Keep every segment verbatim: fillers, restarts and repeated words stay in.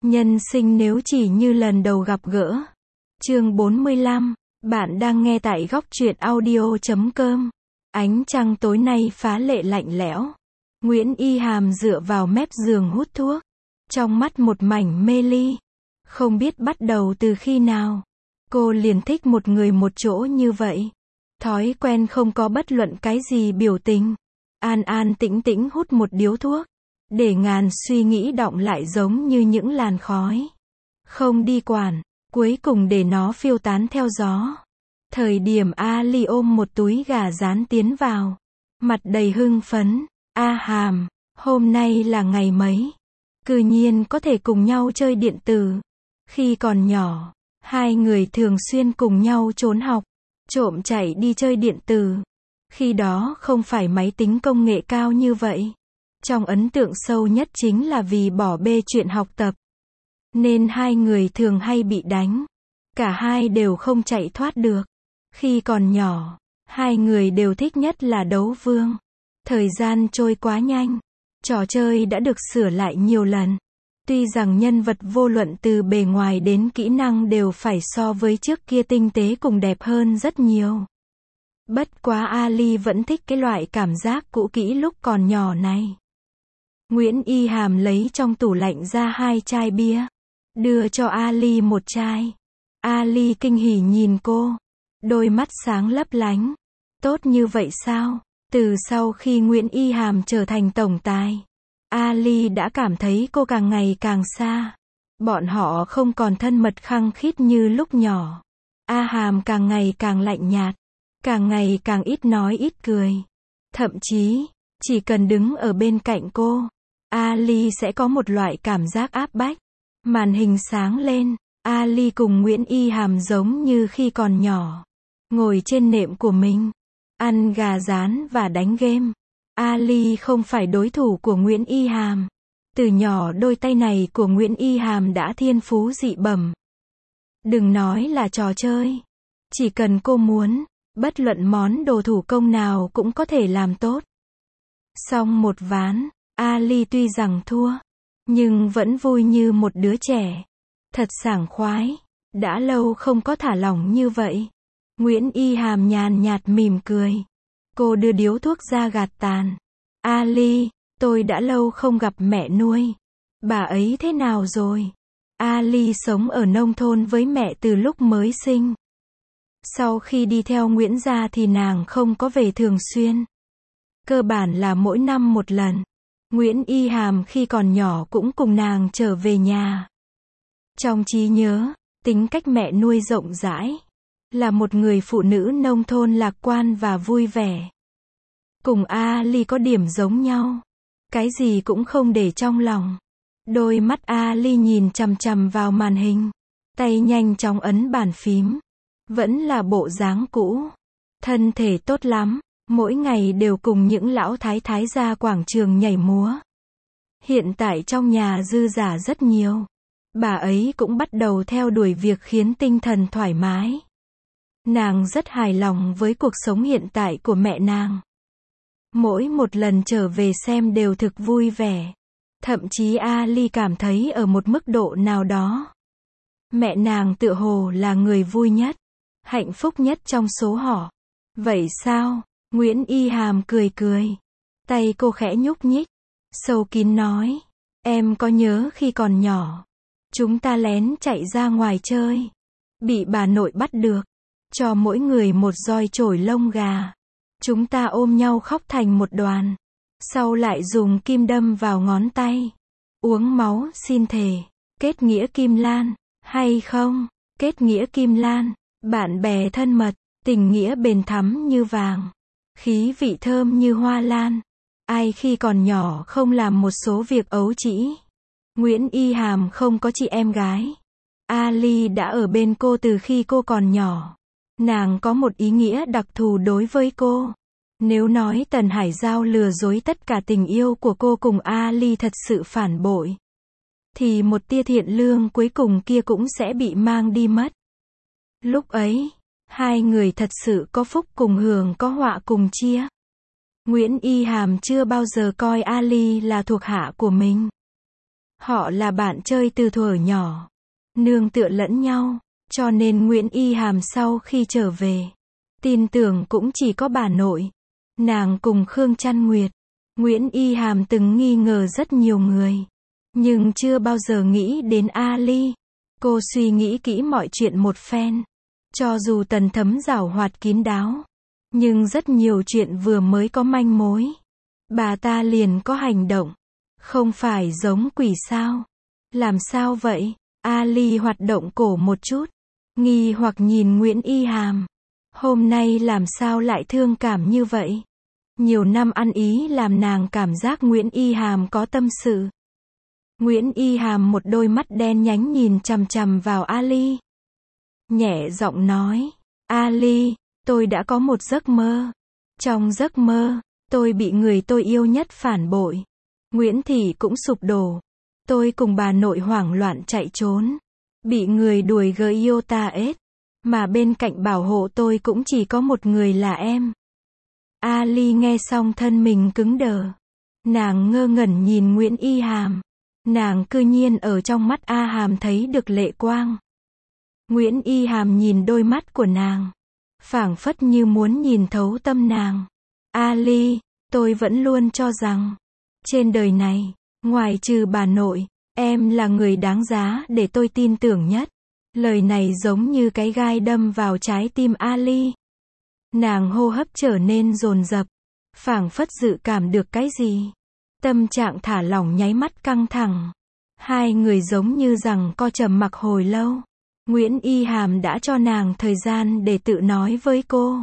Nhân sinh nếu chỉ như lần đầu gặp gỡ. Chương bốn mươi lăm, bạn đang nghe tại góc truyện audio chấm com. Ánh trăng tối nay phá lệ lạnh lẽo. Nguyễn Y Hàm dựa vào mép giường hút thuốc. Trong mắt một mảnh mê ly. Không biết bắt đầu từ khi nào, cô liền thích một người một chỗ như vậy. Thói quen không có bất luận cái gì biểu tình. An an tĩnh tĩnh hút một điếu thuốc. Để ngàn suy nghĩ đọng lại giống như những làn khói. Không đi quản, cuối cùng để nó phiêu tán theo gió. Thời điểm Ali ôm một túi gà rán tiến vào. Mặt đầy hưng phấn. A Hàm, hôm nay là ngày mấy? Cư nhiên có thể cùng nhau chơi điện tử. Khi còn nhỏ, hai người thường xuyên cùng nhau trốn học, trộm chạy đi chơi điện tử. Khi đó không phải máy tính công nghệ cao như vậy. Trong ấn tượng sâu nhất chính là vì bỏ bê chuyện học tập. Nên hai người thường hay bị đánh. Cả hai đều không chạy thoát được. Khi còn nhỏ, hai người đều thích nhất là đấu vương. Thời gian trôi quá nhanh. Trò chơi đã được sửa lại nhiều lần. Tuy rằng nhân vật vô luận từ bề ngoài đến kỹ năng đều phải so với trước kia tinh tế cùng đẹp hơn rất nhiều. Bất quá Ali vẫn thích cái loại cảm giác cũ kỹ lúc còn nhỏ này. Nguyễn Y Hàm lấy trong tủ lạnh ra hai chai bia. Đưa cho Ali một chai. Ali kinh hỉ nhìn cô. Đôi mắt sáng lấp lánh. Tốt như vậy sao? Từ sau khi Nguyễn Y Hàm trở thành tổng tài, Ali đã cảm thấy cô càng ngày càng xa. Bọn họ không còn thân mật khăng khít như lúc nhỏ. A Hàm càng ngày càng lạnh nhạt. Càng ngày càng ít nói ít cười. Thậm chí, chỉ cần đứng ở bên cạnh cô, Ali sẽ có một loại cảm giác áp bách. Màn hình sáng lên, Ali cùng Nguyễn Y Hàm giống như khi còn nhỏ. Ngồi trên nệm của mình, ăn gà rán và đánh game. Ali không phải đối thủ của Nguyễn Y Hàm. Từ nhỏ đôi tay này của Nguyễn Y Hàm đã thiên phú dị bẩm. Đừng nói là trò chơi. Chỉ cần cô muốn, bất luận món đồ thủ công nào cũng có thể làm tốt. Xong một ván, Ali tuy rằng thua, nhưng vẫn vui như một đứa trẻ. Thật sảng khoái. Đã lâu không có thả lỏng như vậy. Nguyễn Y Hàm nhàn nhạt mỉm cười. Cô đưa điếu thuốc ra gạt tàn. Ali, tôi đã lâu không gặp mẹ nuôi. Bà ấy thế nào rồi? Ali sống ở nông thôn với mẹ từ lúc mới sinh. Sau khi đi theo Nguyễn gia thì nàng không có về thường xuyên. Cơ bản là mỗi năm một lần. Nguyễn Y Hàm khi còn nhỏ cũng cùng nàng trở về nhà. Trong trí nhớ, tính cách mẹ nuôi rộng rãi. Là một người phụ nữ nông thôn lạc quan và vui vẻ. Cùng Ali có điểm giống nhau. Cái gì cũng không để trong lòng. Đôi mắt Ali nhìn chằm chằm vào màn hình. Tay nhanh chóng ấn bàn phím. Vẫn là bộ dáng cũ. Thân thể tốt lắm. Mỗi ngày đều cùng những lão thái thái ra quảng trường nhảy múa. Hiện tại trong nhà dư giả rất nhiều. Bà ấy cũng bắt đầu theo đuổi việc khiến tinh thần thoải mái. Nàng rất hài lòng với cuộc sống hiện tại của mẹ nàng. Mỗi một lần trở về xem đều thực vui vẻ. Thậm chí Ali cảm thấy ở một mức độ nào đó, mẹ nàng tựa hồ là người vui nhất, hạnh phúc nhất trong số họ. Vậy sao? Nguyễn Y Hàm cười cười. Tay cô khẽ nhúc nhích. Sâu kín nói. Em có nhớ khi còn nhỏ, chúng ta lén chạy ra ngoài chơi. Bị bà nội bắt được. Cho mỗi người một roi chổi lông gà. Chúng ta ôm nhau khóc thành một đoàn. Sau lại dùng kim đâm vào ngón tay. Uống máu xin thề. Kết nghĩa kim lan. Hay không? Kết nghĩa kim lan. Bạn bè thân mật. Tình nghĩa bền thắm như vàng. Khí vị thơm như hoa lan. Ai khi còn nhỏ không làm một số việc ấu trĩ. Nguyễn Y Hàm không có chị em gái. Ali đã ở bên cô từ khi cô còn nhỏ. Nàng có một ý nghĩa đặc thù đối với cô. Nếu nói Tần Hải Giao lừa dối tất cả tình yêu của cô cùng Ali thật sự phản bội, thì một tia thiện lương cuối cùng kia cũng sẽ bị mang đi mất. Lúc ấy, hai người thật sự có phúc cùng hưởng có họa cùng chia. Nguyễn Y Hàm chưa bao giờ coi Ali là thuộc hạ của mình. Họ là bạn chơi từ thuở nhỏ, nương tựa lẫn nhau, cho nên Nguyễn Y Hàm sau khi trở về, tin tưởng cũng chỉ có bà nội, nàng cùng Khương Trăn Nguyệt. Nguyễn Y Hàm từng nghi ngờ rất nhiều người, nhưng chưa bao giờ nghĩ đến Ali. Cô suy nghĩ kỹ mọi chuyện một phen. Cho dù Tần Thấm giảo hoạt kín đáo, nhưng rất nhiều chuyện vừa mới có manh mối, bà ta liền có hành động. Không phải giống quỷ sao? Làm sao vậy? Ali hoạt động cổ một chút, nghi hoặc nhìn Nguyễn Y Hàm. Hôm nay làm sao lại thương cảm như vậy? Nhiều năm ăn ý làm nàng cảm giác Nguyễn Y Hàm có tâm sự. Nguyễn Y Hàm một đôi mắt đen nhánh nhìn chằm chằm vào Ali. Nhẹ giọng nói, Ali, tôi đã có một giấc mơ. Trong giấc mơ, tôi bị người tôi yêu nhất phản bội. Nguyễn Thị cũng sụp đổ. Tôi cùng bà nội hoảng loạn chạy trốn. Bị người đuổi gợi yêu ta ết. Mà bên cạnh bảo hộ tôi cũng chỉ có một người là em. Ali nghe xong thân mình cứng đờ. Nàng ngơ ngẩn nhìn Nguyễn Y Hàm. Nàng cư nhiên ở trong mắt A Hàm thấy được lệ quang. Nguyễn Y Hàm nhìn đôi mắt của nàng, phảng phất như muốn nhìn thấu tâm nàng. Ali, tôi vẫn luôn cho rằng, trên đời này, ngoài trừ bà nội, em là người đáng giá để tôi tin tưởng nhất. Lời này giống như cái gai đâm vào trái tim Ali. Nàng hô hấp trở nên dồn dập, phảng phất dự cảm được cái gì. Tâm trạng thả lỏng nháy mắt căng thẳng. Hai người giống như rằng co trầm mặc hồi lâu. Nguyễn Y Hàm đã cho nàng thời gian để tự nói với cô.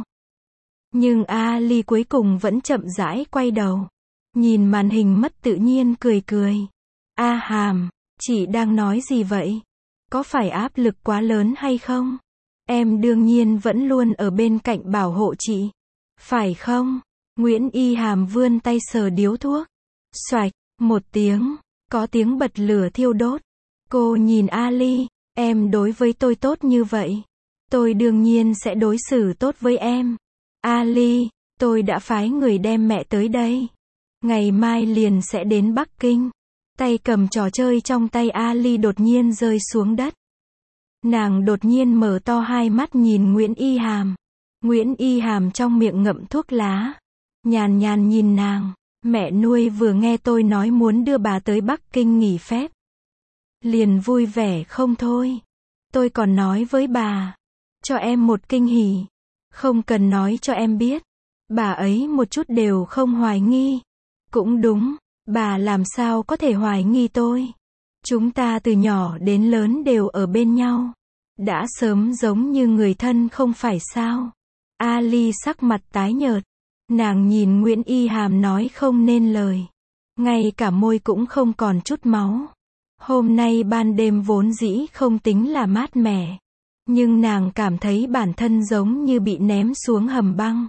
Nhưng Ali cuối cùng vẫn chậm rãi quay đầu. Nhìn màn hình mất tự nhiên cười cười. A Hàm, chị đang nói gì vậy? Có phải áp lực quá lớn hay không? Em đương nhiên vẫn luôn ở bên cạnh bảo hộ chị. Phải không? Nguyễn Y Hàm vươn tay sờ điếu thuốc. Xoạch, một tiếng, có tiếng bật lửa thiêu đốt. Cô nhìn Ali, em đối với tôi tốt như vậy. Tôi đương nhiên sẽ đối xử tốt với em. Ali, tôi đã phái người đem mẹ tới đây. Ngày mai liền sẽ đến Bắc Kinh. Tay cầm trò chơi trong tay Ali đột nhiên rơi xuống đất. Nàng đột nhiên mở to hai mắt nhìn Nguyễn Y Hàm. Nguyễn Y Hàm trong miệng ngậm thuốc lá. Nhàn nhàn nhìn nàng. Mẹ nuôi vừa nghe tôi nói muốn đưa bà tới Bắc Kinh nghỉ phép. Liền vui vẻ không thôi. Tôi còn nói với bà. Cho em một kinh hỉ. Không cần nói cho em biết. Bà ấy một chút đều không hoài nghi. Cũng đúng. Bà làm sao có thể hoài nghi tôi. Chúng ta từ nhỏ đến lớn đều ở bên nhau. Đã sớm giống như người thân không phải sao. Ali sắc mặt tái nhợt. Nàng nhìn Nguyễn Y Hàm nói không nên lời. Ngay cả môi cũng không còn chút máu. Hôm nay ban đêm vốn dĩ không tính là mát mẻ. Nhưng nàng cảm thấy bản thân giống như bị ném xuống hầm băng.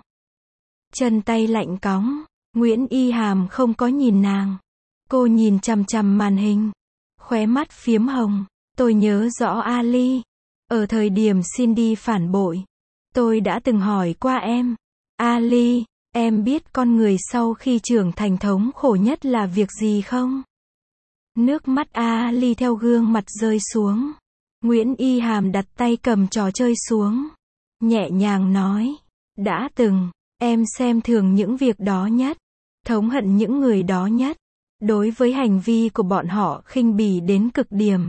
Chân tay lạnh cóng. Nguyễn Y Hàm không có nhìn nàng. Cô nhìn chằm chằm màn hình. Khóe mắt phiếm hồng. Tôi nhớ rõ Ali. Ở thời điểm Cindy phản bội. Tôi đã từng hỏi qua em. Ali, em biết con người sau khi trưởng thành thống khổ nhất là việc gì không? Nước mắt Ali theo gương mặt rơi xuống. Nguyễn Y Hàm đặt tay cầm trò chơi xuống. Nhẹ nhàng nói. Đã từng, em xem thường những việc đó nhất. Thống hận những người đó nhất. Đối với hành vi của bọn họ khinh bỉ đến cực điểm.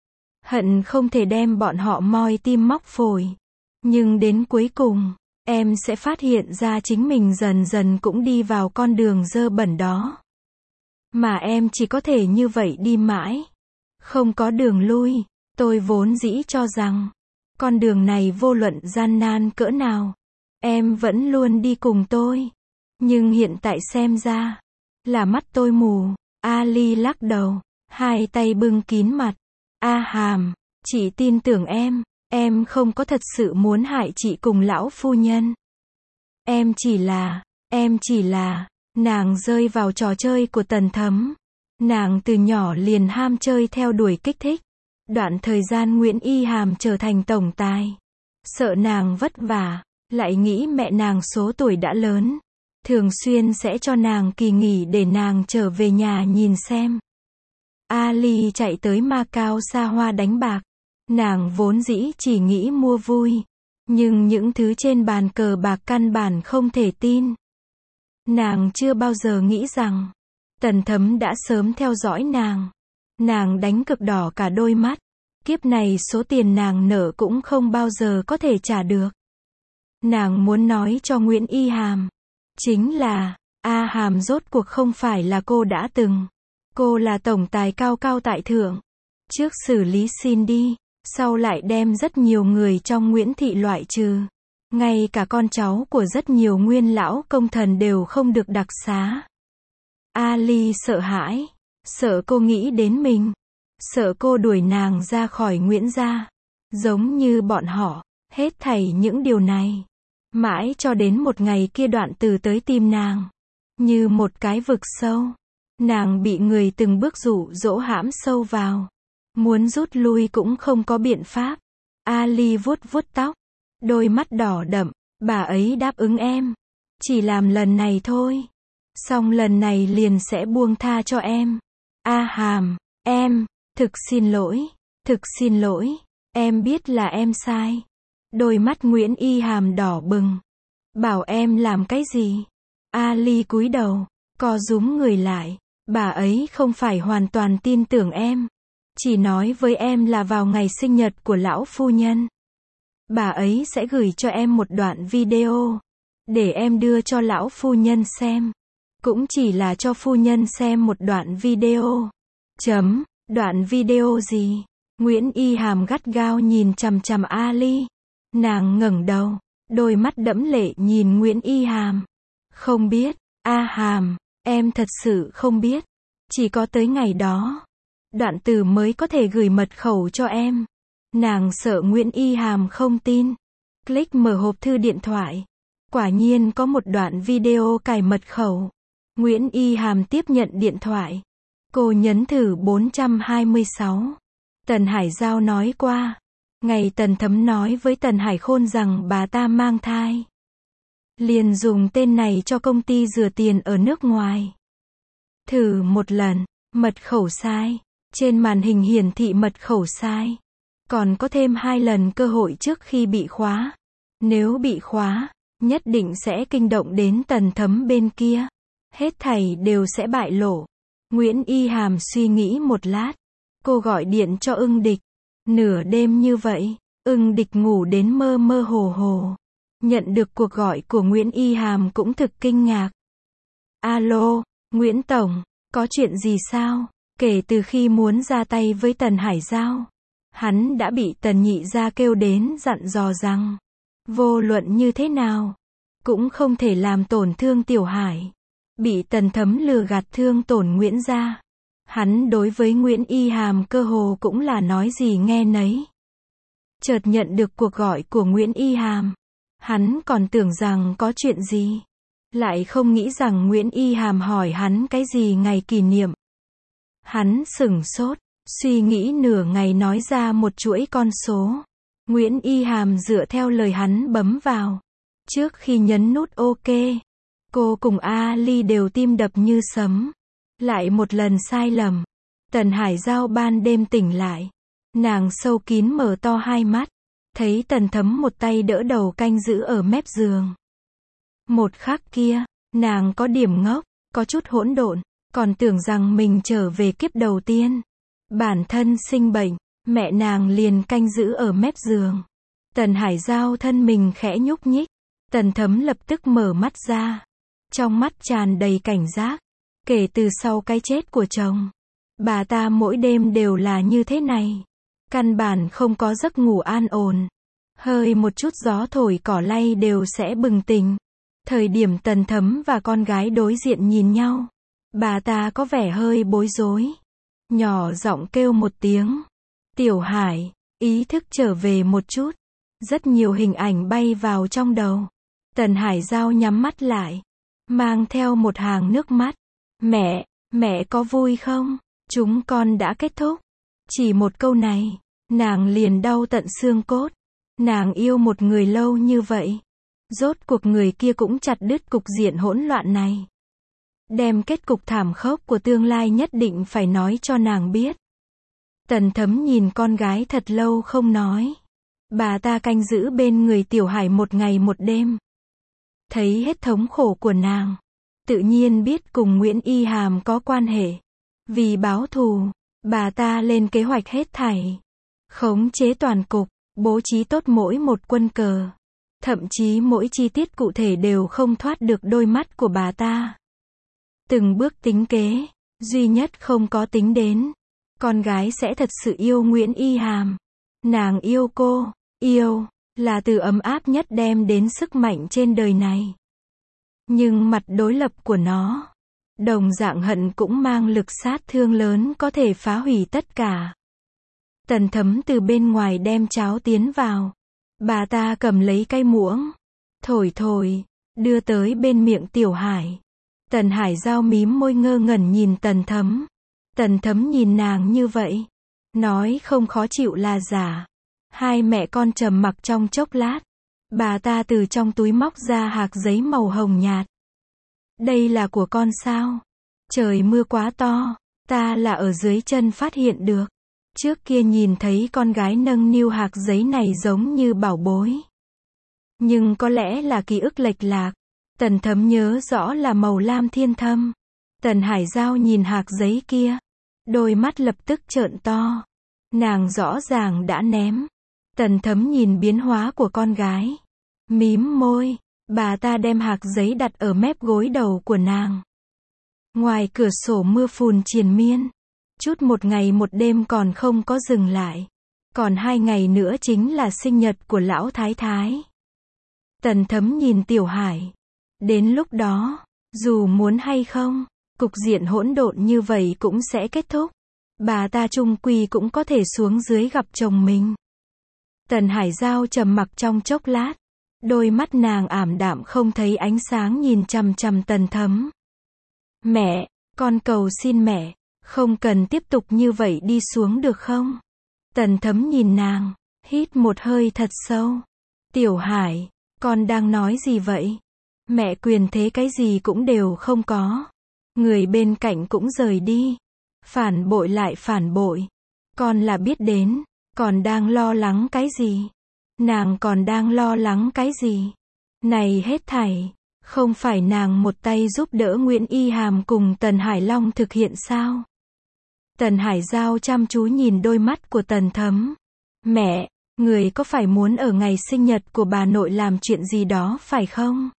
Hận không thể đem bọn họ moi tim móc phổi. Nhưng đến cuối cùng, em sẽ phát hiện ra chính mình dần dần cũng đi vào con đường dơ bẩn đó. Mà em chỉ có thể như vậy đi mãi. Không có đường lui. Tôi vốn dĩ cho rằng, con đường này vô luận gian nan cỡ nào, em vẫn luôn đi cùng tôi. Nhưng hiện tại xem ra, là mắt tôi mù. Ali lắc đầu, hai tay bưng kín mặt. A Hàm, chị tin tưởng em, em không có thật sự muốn hại chị cùng lão phu nhân. Em chỉ là, em chỉ là, nàng rơi vào trò chơi của Tần Thấm. Nàng từ nhỏ liền ham chơi theo đuổi kích thích. Đoạn thời gian Nguyễn Y Hàm trở thành tổng tài. Sợ nàng vất vả, lại nghĩ mẹ nàng số tuổi đã lớn. Thường xuyên sẽ cho nàng kỳ nghỉ để nàng trở về nhà nhìn xem. Ali chạy tới Macau xa hoa đánh bạc. Nàng vốn dĩ chỉ nghĩ mua vui. Nhưng những thứ trên bàn cờ bạc căn bản không thể tin. Nàng chưa bao giờ nghĩ rằng Tần Thấm đã sớm theo dõi nàng. Nàng đánh cực đỏ cả đôi mắt. Kiếp này số tiền nàng nợ cũng không bao giờ có thể trả được. Nàng muốn nói cho Nguyễn Y Hàm. Chính là, A Hàm rốt cuộc không phải là cô đã từng. Cô là tổng tài cao cao tại thượng. Trước xử lý Cindy, sau lại đem rất nhiều người trong Nguyễn Thị loại trừ. Ngay cả con cháu của rất nhiều nguyên lão công thần đều không được đặc xá. Ali sợ hãi. Sợ cô nghĩ đến mình. Sợ cô đuổi nàng ra khỏi Nguyễn gia. Giống như bọn họ. Hết thảy những điều này. Mãi cho đến một ngày kia Đoạn Từ tới tìm nàng. Như một cái vực sâu. Nàng bị người từng bước dụ dỗ hãm sâu vào. Muốn rút lui cũng không có biện pháp. Ali vuốt vuốt tóc. Đôi mắt đỏ đậm. Bà ấy đáp ứng em. Chỉ làm lần này thôi. Xong lần này liền sẽ buông tha cho em. A Hàm, em, thực xin lỗi. Thực xin lỗi. Em biết là em sai. Đôi mắt Nguyễn Y Hàm đỏ bừng. Bảo em làm cái gì? Ali cúi đầu. Co rúm người lại. Bà ấy không phải hoàn toàn tin tưởng em. Chỉ nói với em là vào ngày sinh nhật của lão phu nhân. Bà ấy sẽ gửi cho em một đoạn video. Để em đưa cho lão phu nhân xem. Cũng chỉ là cho phu nhân xem một đoạn video. Chấm, đoạn video gì? Nguyễn Y Hàm gắt gao nhìn chằm chằm Ali. Nàng ngẩng đầu. Đôi mắt đẫm lệ nhìn Nguyễn Y Hàm. Không biết, A Hàm, em thật sự không biết. Chỉ có tới ngày đó. Đoạn Từ mới có thể gửi mật khẩu cho em. Nàng sợ Nguyễn Y Hàm không tin. Click mở hộp thư điện thoại. Quả nhiên có một đoạn video cài mật khẩu. Nguyễn Y Hàm tiếp nhận điện thoại. Cô nhấn thử bốn trăm hai mươi sáu. Tần Hải Giao nói qua. Ngày Tần Thấm nói với Tần Hải Khôn rằng bà ta mang thai. Liền dùng tên này cho công ty rửa tiền ở nước ngoài. Thử một lần, mật khẩu sai. Trên màn hình hiển thị mật khẩu sai. Còn có thêm hai lần cơ hội trước khi bị khóa. Nếu bị khóa, nhất định sẽ kinh động đến Tần Thấm bên kia. Hết thảy đều sẽ bại lộ. Nguyễn Y Hàm suy nghĩ một lát. Cô gọi điện cho Ưng Địch. Nửa đêm như vậy, Ưng Địch ngủ đến mơ mơ hồ hồ. Nhận được cuộc gọi của Nguyễn Y Hàm cũng thực kinh ngạc. Alo, Nguyễn Tổng, có chuyện gì sao? Kể từ khi muốn ra tay với Tần Hải Giao, hắn đã bị Tần Nhị gia kêu đến dặn dò rằng, vô luận như thế nào, cũng không thể làm tổn thương Tiểu Hải. Bị Tần Thấm lừa gạt thương tổn Nguyễn gia. Hắn đối với Nguyễn Y Hàm cơ hồ cũng là nói gì nghe nấy. Chợt nhận được cuộc gọi của Nguyễn Y Hàm. Hắn còn tưởng rằng có chuyện gì. Lại không nghĩ rằng Nguyễn Y Hàm hỏi hắn cái gì ngày kỷ niệm. Hắn sửng sốt, suy nghĩ nửa ngày nói ra một chuỗi con số. Nguyễn Y Hàm dựa theo lời hắn bấm vào. Trước khi nhấn nút OK, cô cùng Ali đều tim đập như sấm. Lại một lần sai lầm. Tần Hải Giao ban đêm tỉnh lại. Nàng sâu kín mở to hai mắt. Thấy Tần Thấm một tay đỡ đầu canh giữ ở mép giường. Một khắc kia, nàng có điểm ngốc, có chút hỗn độn, còn tưởng rằng mình trở về kiếp đầu tiên. Bản thân sinh bệnh, mẹ nàng liền canh giữ ở mép giường. Tần Hải Giao thân mình khẽ nhúc nhích. Tần Thấm lập tức mở mắt ra. Trong mắt tràn đầy cảnh giác. Kể từ sau cái chết của chồng, bà ta mỗi đêm đều là như thế này. Căn bản không có giấc ngủ an ổn. Hơi một chút gió thổi cỏ lay đều sẽ bừng tỉnh. Thời điểm Tần Thấm và con gái đối diện nhìn nhau, bà ta có vẻ hơi bối rối. Nhỏ giọng kêu một tiếng. Tiểu Hải, ý thức trở về một chút. Rất nhiều hình ảnh bay vào trong đầu. Tần Hải Giao nhắm mắt lại, mang theo một hàng nước mắt. Mẹ, mẹ có vui không? Chúng con đã kết thúc. Chỉ một câu này, nàng liền đau tận xương cốt. Nàng yêu một người lâu như vậy. Rốt cuộc người kia cũng chặt đứt cục diện hỗn loạn này. Đem kết cục thảm khốc của tương lai nhất định phải nói cho nàng biết. Tần Thấm nhìn con gái thật lâu không nói. Bà ta canh giữ bên người Tiểu Hải một ngày một đêm. Thấy hết thống khổ của nàng. Tự nhiên biết cùng Nguyễn Y Hàm có quan hệ. Vì báo thù, bà ta lên kế hoạch hết thảy. Khống chế toàn cục, bố trí tốt mỗi một quân cờ. Thậm chí mỗi chi tiết cụ thể đều không thoát được đôi mắt của bà ta. Từng bước tính kế, duy nhất không có tính đến. Con gái sẽ thật sự yêu Nguyễn Y Hàm. Nàng yêu cô, yêu, là từ ấm áp nhất đem đến sức mạnh trên đời này. Nhưng mặt đối lập của nó, đồng dạng hận cũng mang lực sát thương lớn có thể phá hủy tất cả. Tần Thấm từ bên ngoài đem cháo tiến vào. Bà ta cầm lấy cây muỗng, thổi thổi, đưa tới bên miệng Tiểu Hải. Tần Hải Giao mím môi ngơ ngẩn nhìn Tần Thấm. Tần Thấm nhìn nàng như vậy, nói không khó chịu là giả. Hai mẹ con trầm mặc trong chốc lát. Bà ta từ trong túi móc ra hạc giấy màu hồng nhạt. Đây là của con sao? Trời mưa quá to, ta là ở dưới chân phát hiện được. Trước kia nhìn thấy con gái nâng niu hạc giấy này giống như bảo bối. Nhưng có lẽ là ký ức lệch lạc. Tần Thấm nhớ rõ là màu lam thiên thâm. Tần Hải Giao nhìn hạc giấy kia. Đôi mắt lập tức trợn to. Nàng rõ ràng đã ném. Tần Thấm nhìn biến hóa của con gái. Mím môi. Bà ta đem hạc giấy đặt ở mép gối đầu của nàng. Ngoài cửa sổ mưa phùn triền miên. Chút một ngày một đêm còn không có dừng lại. Còn hai ngày nữa chính là sinh nhật của lão thái thái. Tần Thấm nhìn Tiểu Hải. Đến lúc đó, dù muốn hay không, cục diện hỗn độn như vậy cũng sẽ kết thúc. Bà ta chung quy cũng có thể xuống dưới gặp chồng mình. Tần Hải Giao trầm mặc trong chốc lát. Đôi mắt nàng ảm đạm không thấy ánh sáng nhìn chằm chằm Tần Thấm. Mẹ, con cầu xin mẹ, không cần tiếp tục như vậy đi xuống được không? Tần Thấm nhìn nàng, hít một hơi thật sâu. Tiểu Hải, con đang nói gì vậy? Mẹ quyền thế cái gì cũng đều không có. Người bên cạnh cũng rời đi. Phản bội lại phản bội. Con là biết đến, còn đang lo lắng cái gì? Nàng còn đang lo lắng cái gì? Này hết thảy, không phải nàng một tay giúp đỡ Nguyễn Y Hàm cùng Tần Hải Long thực hiện sao? Tần Hải Giao chăm chú nhìn đôi mắt của Tần Thấm. Mẹ, người có phải muốn ở ngày sinh nhật của bà nội làm chuyện gì đó phải không?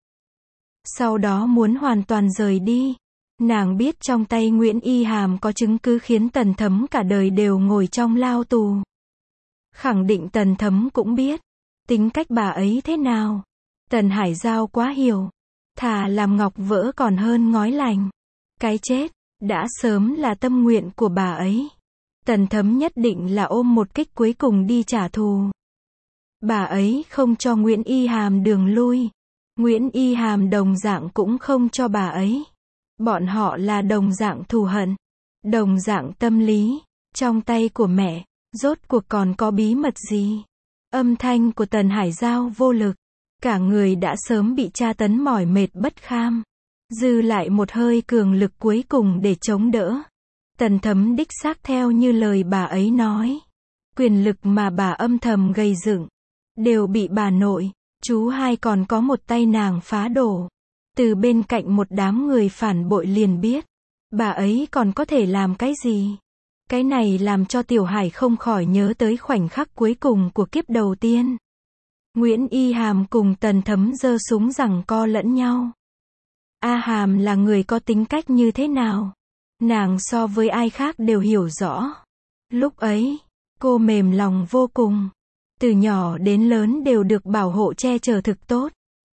Sau đó muốn hoàn toàn rời đi. Nàng biết trong tay Nguyễn Y Hàm có chứng cứ khiến Tần Thấm cả đời đều ngồi trong lao tù. Khẳng định Tần Thấm cũng biết tính cách bà ấy thế nào. Tần Hải Giao quá hiểu. Thà làm ngọc vỡ còn hơn ngói lành. Cái chết đã sớm là tâm nguyện của bà ấy. Tần Thấm nhất định là ôm một kích cuối cùng đi trả thù. Bà ấy không cho Nguyễn Y Hàm đường lui. Nguyễn Y Hàm đồng dạng cũng không cho bà ấy. Bọn họ là đồng dạng thù hận, đồng dạng tâm lý. Trong tay của mẹ, rốt cuộc còn có bí mật gì? Âm thanh của Tần Hải Giao vô lực. Cả người đã sớm bị tra tấn mỏi mệt bất kham. Dư lại một hơi cường lực cuối cùng để chống đỡ. Tần Thấm đích xác theo như lời bà ấy nói. Quyền lực mà bà âm thầm gây dựng, đều bị bà nội, chú hai còn có một tay nàng phá đổ. Từ bên cạnh một đám người phản bội liền biết. Bà ấy còn có thể làm cái gì? Cái này làm cho Tiểu Hải không khỏi nhớ tới khoảnh khắc cuối cùng của kiếp đầu tiên. Nguyễn Y Hàm cùng Tần Thấm giơ súng giằng co lẫn nhau. A Hàm là người có tính cách như thế nào? Nàng so với ai khác đều hiểu rõ. Lúc ấy, cô mềm lòng vô cùng. Từ nhỏ đến lớn đều được bảo hộ che chở thực tốt.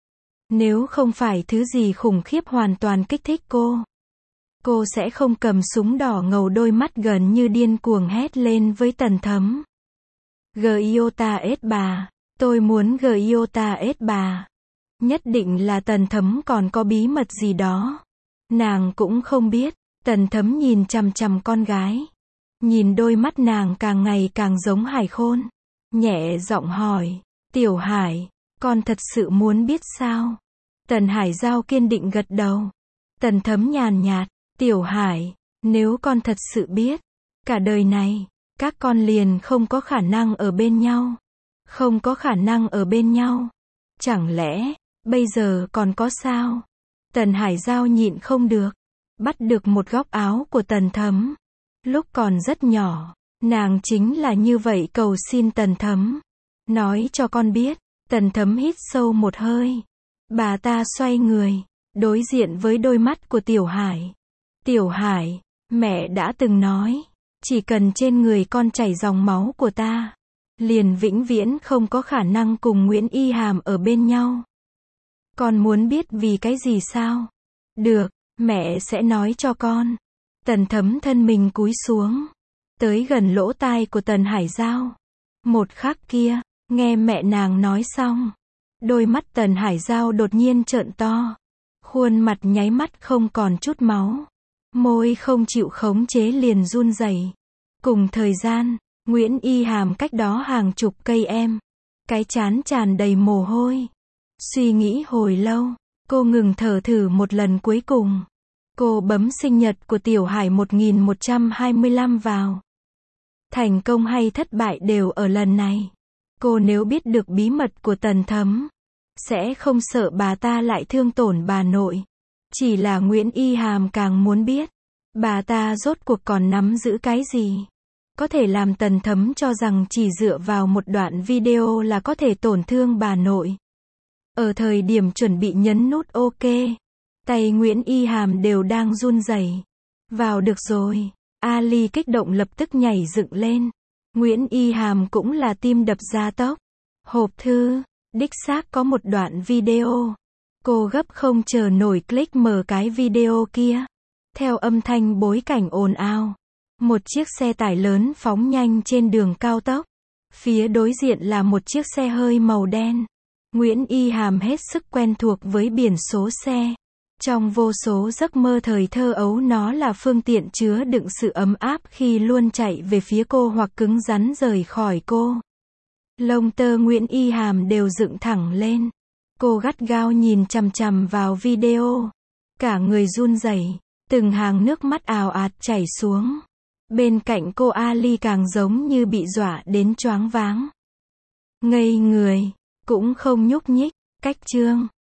Nếu không phải thứ gì khủng khiếp hoàn toàn kích thích cô, cô sẽ không cầm súng đỏ ngầu đôi mắt gần như điên cuồng hét lên với Tần Thấm. Giota S bà, tôi muốn Giota S bà. Nhất định là Tần Thấm còn có bí mật gì đó. Nàng cũng không biết. Tần Thấm nhìn chằm chằm con gái. Nhìn đôi mắt nàng càng ngày càng giống Hải Khôn. Nhẹ giọng hỏi, Tiểu Hải, con thật sự muốn biết sao? Tần Hải Giao kiên định gật đầu. Tần Thấm nhàn nhạt, Tiểu Hải, nếu con thật sự biết, cả đời này, các con liền không có khả năng ở bên nhau. Không có khả năng ở bên nhau. Chẳng lẽ, bây giờ còn có sao? Tần Hải Giao nhịn không được. Bắt được một góc áo của Tần Thấm. Lúc còn rất nhỏ, nàng chính là như vậy cầu xin Tần Thấm. Nói cho con biết. Tần Thấm hít sâu một hơi. Bà ta xoay người, đối diện với đôi mắt của Tiểu Hải. Tiểu Hải, mẹ đã từng nói, chỉ cần trên người con chảy dòng máu của ta, liền vĩnh viễn không có khả năng cùng Nguyễn Y Hàm ở bên nhau. Con muốn biết vì cái gì sao? Được, mẹ sẽ nói cho con. Tần Thấm thân mình cúi xuống, tới gần lỗ tai của Tần Hải Giao. Một khắc kia, nghe mẹ nàng nói xong, đôi mắt Tần Hải Giao đột nhiên trợn to. Khuôn mặt nháy mắt không còn chút máu. Môi không chịu khống chế liền run rẩy. Cùng thời gian, Nguyễn Y Hàm cách đó hàng chục cây em. Cái trán tràn đầy mồ hôi. Suy nghĩ hồi lâu, cô ngừng thở thử một lần cuối cùng. Cô bấm sinh nhật của Tiểu Hải một nghìn một trăm hai mươi lăm vào. Thành công hay thất bại đều ở lần này. Cô nếu biết được bí mật của Tần Thấm, sẽ không sợ bà ta lại thương tổn bà nội. Chỉ là Nguyễn Y Hàm càng muốn biết, bà ta rốt cuộc còn nắm giữ cái gì. Có thể làm Tần Thấm cho rằng chỉ dựa vào một đoạn video là có thể tổn thương bà nội. Ở thời điểm chuẩn bị nhấn nút OK, tay Nguyễn Y Hàm đều đang run rẩy. Vào được rồi. Ali kích động lập tức nhảy dựng lên. Nguyễn Y Hàm cũng là tim đập gia tốc. Hộp thư, đích xác có một đoạn video. Cô gấp không chờ nổi click mở cái video kia. Theo âm thanh bối cảnh ồn ào, một chiếc xe tải lớn phóng nhanh trên đường cao tốc. Phía đối diện là một chiếc xe hơi màu đen. Nguyễn Y Hàm hết sức quen thuộc với biển số xe. Trong vô số giấc mơ thời thơ ấu nó là phương tiện chứa đựng sự ấm áp khi luôn chạy về phía cô hoặc cứng rắn rời khỏi cô. Lông tơ Nguyễn Y Hàm đều dựng thẳng lên. Cô gắt gao nhìn chằm chằm vào video. Cả người run rẩy, từng hàng nước mắt ào ạt chảy xuống. Bên cạnh cô Ali càng giống như bị dọa đến choáng váng. Ngây người, cũng không nhúc nhích. Cách chương